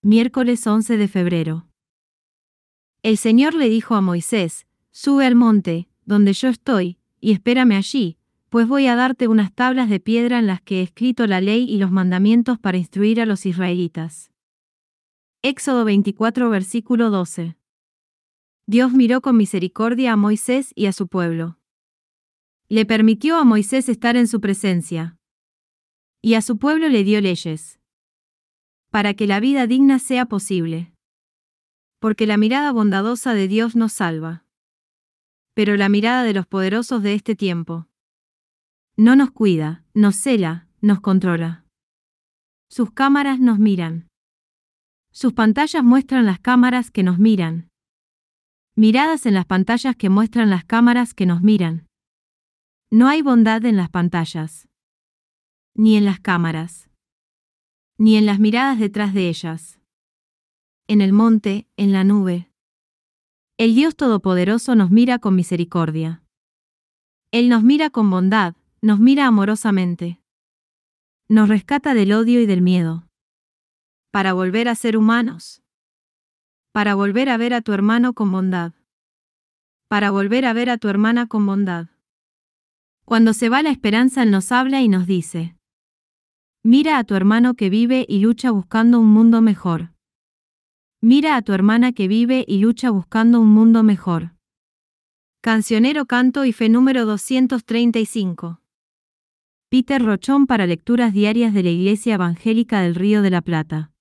Miércoles 11 de febrero. El Señor le dijo a Moisés: Sube al monte, donde yo estoy, y espérame allí, pues voy a darte unas tablas de piedra en las que he escrito la ley y los mandamientos para instruir a los israelitas. Éxodo 24, versículo 12. Dios miró con misericordia a Moisés y a su pueblo. Le permitió a Moisés estar en su presencia. Y a su pueblo le dio leyes. Para que la vida digna sea posible. Porque la mirada bondadosa de Dios nos salva. Pero la mirada de los poderosos de este tiempo no nos cuida, nos cela, nos controla. Sus cámaras nos miran. Sus pantallas muestran las cámaras que nos miran. Miradas en las pantallas que muestran las cámaras que nos miran. No hay bondad en las pantallas. Ni en las cámaras. Ni en las miradas detrás de ellas. En el monte, en la nube. El Dios Todopoderoso nos mira con misericordia. Él nos mira con bondad, nos mira amorosamente. Nos rescata del odio y del miedo. Para volver a ser humanos. Para volver a ver a tu hermano con bondad. Para volver a ver a tu hermana con bondad. Cuando se va la esperanza, Él nos habla y nos dice: Mira a tu hermano que vive y lucha buscando un mundo mejor. Mira a tu hermana que vive y lucha buscando un mundo mejor. Cancionero Canto y Fe número 235. Peter Rochón para lecturas diarias de la Iglesia Evangélica del Río de la Plata.